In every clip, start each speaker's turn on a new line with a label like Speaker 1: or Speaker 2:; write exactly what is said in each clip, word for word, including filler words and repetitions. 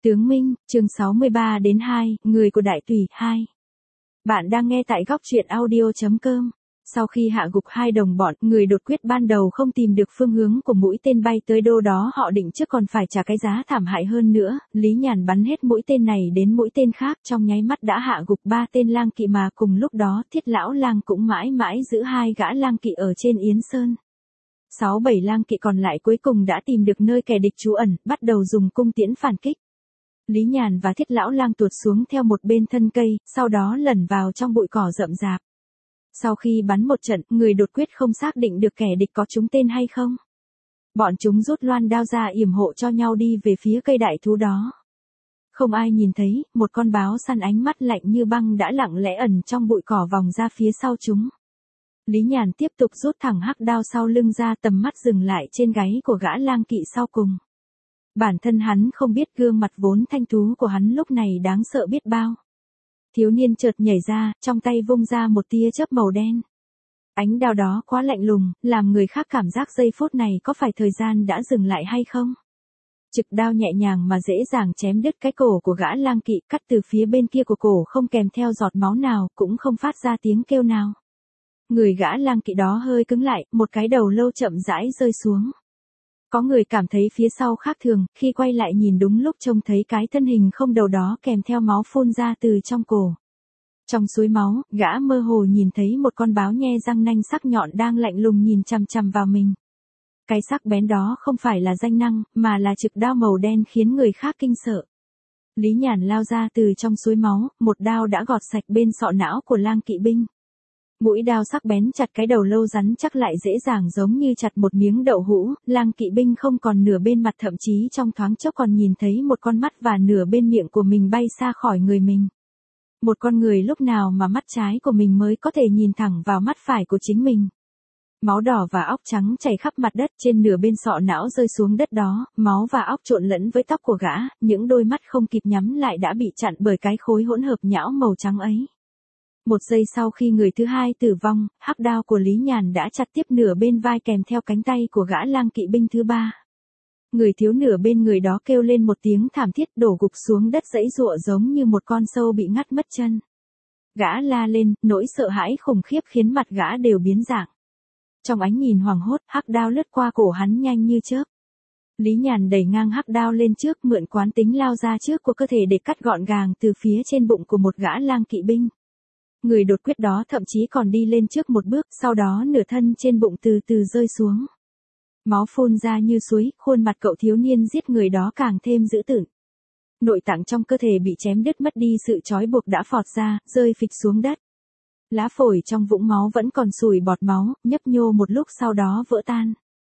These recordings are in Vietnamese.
Speaker 1: Tướng Minh, chương sáu mươi ba đến hai, người của đại tùy, hai. Bạn đang nghe tại góc truyện audio chấm com. Sau khi hạ gục hai đồng bọn, người đột quyết ban đầu không tìm được phương hướng của mũi tên bay tới đâu đó họ định trước còn phải trả cái giá thảm hại hơn nữa, Lý Nhàn bắn hết mũi tên này đến mũi tên khác trong nháy mắt đã hạ gục ba tên lang kỵ mà cùng lúc đó Thiết Lão Lang cũng mãi mãi giữ hai gã lang kỵ ở trên Yến Sơn. Sáu bảy lang kỵ còn lại cuối cùng đã tìm được nơi kẻ địch trú ẩn, bắt đầu dùng cung tiễn phản kích. Lý Nhàn và Thiết Lão Lang tuột xuống theo một bên thân cây, sau đó lẩn vào trong bụi cỏ rậm rạp. Sau khi bắn một trận, người đột quyết không xác định được kẻ địch có trúng tên hay không. Bọn chúng rút loan đao ra yểm hộ cho nhau đi về phía cây đại thú đó. Không ai nhìn thấy, một con báo săn ánh mắt lạnh như băng đã lặng lẽ ẩn trong bụi cỏ vòng ra phía sau chúng. Lý Nhàn tiếp tục rút thẳng hắc đao sau lưng ra, tầm mắt dừng lại trên gáy của gã lang kỵ sau cùng. Bản thân hắn không biết gương mặt vốn thanh tú của hắn lúc này đáng sợ biết bao. Thiếu niên chợt nhảy ra, trong tay vung ra một tia chớp màu đen. Ánh đao đó quá lạnh lùng, làm người khác cảm giác giây phút này có phải thời gian đã dừng lại hay không. Trực đao nhẹ nhàng mà dễ dàng chém đứt cái cổ của gã lang kỵ, cắt từ phía bên kia của cổ không kèm theo giọt máu nào, cũng không phát ra tiếng kêu nào. Người gã lang kỵ đó hơi cứng lại, một cái đầu lâu chậm rãi rơi xuống. Có người cảm thấy phía sau khác thường, khi quay lại nhìn đúng lúc trông thấy cái thân hình không đầu đó kèm theo máu phun ra từ trong cổ. Trong suối máu, gã mơ hồ nhìn thấy một con báo nhe răng nanh sắc nhọn đang lạnh lùng nhìn chằm chằm vào mình. Cái sắc bén đó không phải là danh năng, mà là trực đao màu đen khiến người khác kinh sợ. Lý Nhàn lao ra từ trong suối máu, một đao đã gọt sạch bên sọ não của lang kỵ binh. Mũi đao sắc bén chặt cái đầu lâu rắn chắc lại dễ dàng giống như chặt một miếng đậu hũ, lang kỵ binh không còn nửa bên mặt, thậm chí trong thoáng chốc còn nhìn thấy một con mắt và nửa bên miệng của mình bay xa khỏi người mình. Một con người lúc nào mà mắt trái của mình mới có thể nhìn thẳng vào mắt phải của chính mình. Máu đỏ và óc trắng chảy khắp mặt đất, trên nửa bên sọ não rơi xuống đất đó, máu và óc trộn lẫn với tóc của gã, những đôi mắt không kịp nhắm lại đã bị chặn bởi cái khối hỗn hợp nhão màu trắng ấy. Một giây sau khi người thứ hai tử vong, hắc đao của Lý Nhàn đã chặt tiếp nửa bên vai kèm theo cánh tay của gã lang kỵ binh thứ ba. Người thiếu nửa bên người đó kêu lên một tiếng thảm thiết, đổ gục xuống đất giãy giụa giống như một con sâu bị ngắt mất chân. Gã la lên, nỗi sợ hãi khủng khiếp khiến mặt gã đều biến dạng. Trong ánh nhìn hoảng hốt, hắc đao lướt qua cổ hắn nhanh như chớp. Lý Nhàn đẩy ngang hắc đao lên trước, mượn quán tính lao ra trước của cơ thể để cắt gọn gàng từ phía trên bụng của một gã lang kỵ binh. Người đột quyết đó thậm chí còn đi lên trước một bước, sau đó nửa thân trên bụng từ từ rơi xuống. Máu phun ra như suối, khuôn mặt cậu thiếu niên giết người đó càng thêm dữ tợn. Nội tạng trong cơ thể bị chém đứt mất đi sự trói buộc đã phọt ra, rơi phịch xuống đất. Lá phổi trong vũng máu vẫn còn sủi bọt máu, nhấp nhô một lúc sau đó vỡ tan.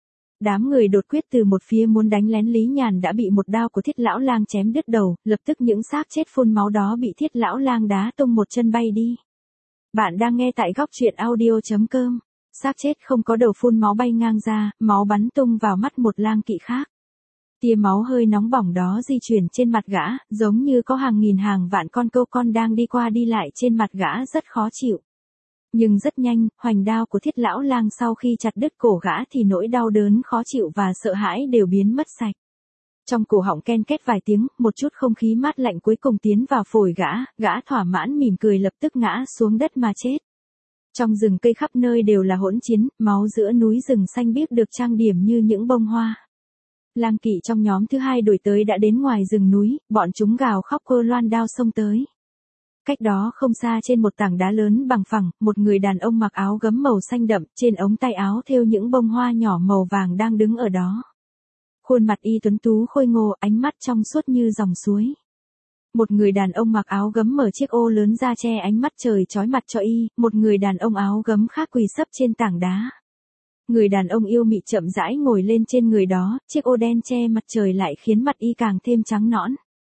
Speaker 1: Đám người đột quyết từ một phía muốn đánh lén Lý Nhàn đã bị một đao của Thiết Lão Lang chém đứt đầu, lập tức những xác chết phun máu đó bị Thiết Lão Lang đá tung một chân bay đi. Bạn đang nghe tại góc truyện audio chấm com. Xác chết không có đầu phun máu bay ngang ra, máu bắn tung vào mắt một lang kỵ khác. Tia máu hơi nóng bỏng đó di chuyển trên mặt gã, giống như có hàng nghìn hàng vạn con câu con đang đi qua đi lại trên mặt gã rất khó chịu. Nhưng rất nhanh, hoành đao của Thiết Lão Lang sau khi chặt đứt cổ gã thì nỗi đau đớn khó chịu và sợ hãi đều biến mất sạch. Trong cổ họng ken két vài tiếng, một chút không khí mát lạnh cuối cùng tiến vào phổi gã, gã thỏa mãn mỉm cười lập tức ngã xuống đất mà chết. Trong rừng cây khắp nơi đều là hỗn chiến, máu giữa núi rừng xanh biếc được trang điểm như những bông hoa. Lang kỵ trong nhóm thứ hai đuổi tới đã đến ngoài rừng núi, bọn chúng gào khóc cơ loan đao xông tới. Cách đó không xa trên một tảng đá lớn bằng phẳng, một người đàn ông mặc áo gấm màu xanh đậm, trên ống tay áo thêu những bông hoa nhỏ màu vàng đang đứng ở đó. Khuôn mặt y tuấn tú khôi ngô, ánh mắt trong suốt như dòng suối. Một người đàn ông mặc áo gấm mở chiếc ô lớn ra che ánh mắt trời chói mặt cho y, một người đàn ông áo gấm khác quỳ sấp trên tảng đá. Người đàn ông yêu mị chậm rãi ngồi lên trên người đó, chiếc ô đen che mặt trời lại khiến mặt y càng thêm trắng nõn.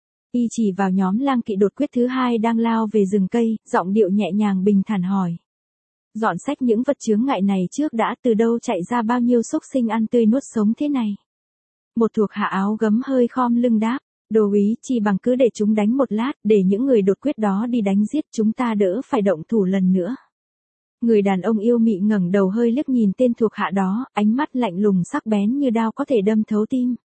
Speaker 1: Y chỉ vào nhóm lang kỵ đột quyết thứ hai đang lao về rừng cây, giọng điệu nhẹ nhàng bình thản hỏi. Dọn xách những vật chướng ngại này trước đã, từ đâu chạy ra bao nhiêu xúc sinh ăn tươi nuốt sống thế này. Một thuộc hạ áo gấm hơi khom lưng đáp, đồ úy, chỉ bằng cứ để chúng đánh một lát, để những người đột quyết đó đi đánh giết chúng ta đỡ phải động thủ lần nữa. Người đàn ông yêu mị ngẩng đầu hơi liếc nhìn tên thuộc hạ đó, ánh mắt lạnh lùng sắc bén như đao có thể đâm thấu tim.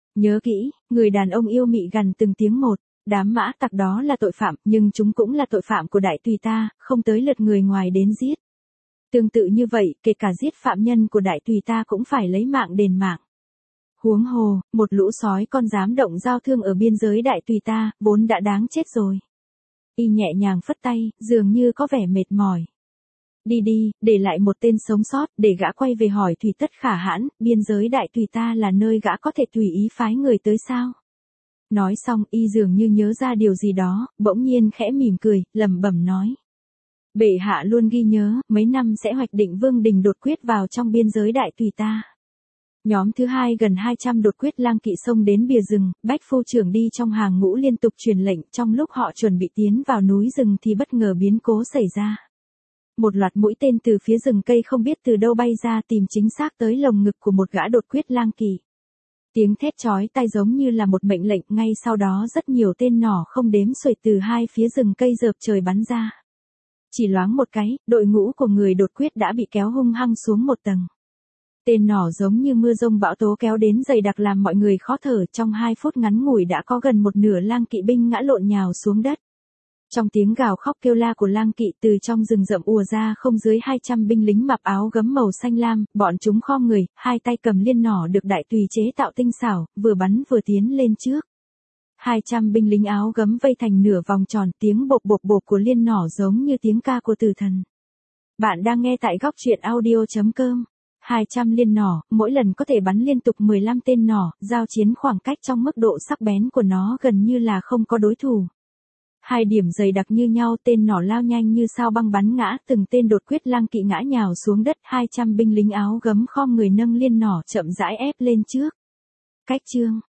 Speaker 1: Nhớ kỹ, người đàn ông yêu mị gằn từng tiếng một, đám mã tặc đó là tội phạm, nhưng chúng cũng là tội phạm của đại tùy ta, không tới lượt người ngoài đến giết. Tương tự như vậy, kể cả giết phạm nhân của đại tùy ta cũng phải lấy mạng đền mạng. Huống hồ, một lũ sói con dám động giao thương ở biên giới đại tùy ta, vốn đã đáng chết rồi. Y nhẹ nhàng phất tay, dường như có vẻ mệt mỏi. Đi đi, để lại một tên sống sót, để gã quay về hỏi Thủy Tất Khả Hãn, biên giới đại tùy ta là nơi gã có thể tùy ý phái người tới sao? Nói xong, y dường như nhớ ra điều gì đó, bỗng nhiên khẽ mỉm cười, lẩm bẩm nói. Bệ hạ luôn ghi nhớ, mấy năm sẽ hoạch định vương đình đột quyết vào trong biên giới đại tùy ta. Nhóm thứ hai gần hai trăm đột quyết lang kỵ xông đến bìa rừng, Bách phu trưởng đi trong hàng ngũ liên tục truyền lệnh, trong lúc họ chuẩn bị tiến vào núi rừng thì bất ngờ biến cố xảy ra. Một loạt mũi tên từ phía rừng cây không biết từ đâu bay ra tìm chính xác tới lồng ngực của một gã đột quyết lang kỵ. Tiếng thét chói tai giống như là một mệnh lệnh, ngay sau đó rất nhiều tên nỏ không đếm xuể từ hai phía rừng cây rợp trời bắn ra. Chỉ loáng một cái, đội ngũ của người đột quyết đã bị kéo hung hăng xuống một tầng. Tên nỏ giống như mưa rông bão tố kéo đến dày đặc làm mọi người khó thở, trong hai phút ngắn ngủi đã có gần một nửa lang kỵ binh ngã lộn nhào xuống đất. Trong tiếng gào khóc kêu la của lang kỵ từ trong rừng rậm ùa ra không dưới hai trăm binh lính mặc áo gấm màu xanh lam, bọn chúng khom người, hai tay cầm liên nỏ được đại tùy chế tạo tinh xảo, vừa bắn vừa tiến lên trước. hai trăm binh lính áo gấm vây thành nửa vòng tròn, tiếng bộp bộp bộp của liên nỏ giống như tiếng ca của tử thần. Bạn đang nghe tại góc truyện audio chấm com. hai trăm liên nỏ, mỗi lần có thể bắn liên tục mười lăm tên nỏ, giao chiến khoảng cách trong mức độ sắc bén của nó gần như là không có đối thủ. Hai điểm dày đặc như nhau, tên nỏ lao nhanh như sao băng bắn ngã, từng tên đột quyết lang kỵ ngã nhào xuống đất, hai trăm binh lính áo gấm khom người nâng liên nỏ chậm rãi ép lên trước. Cách chương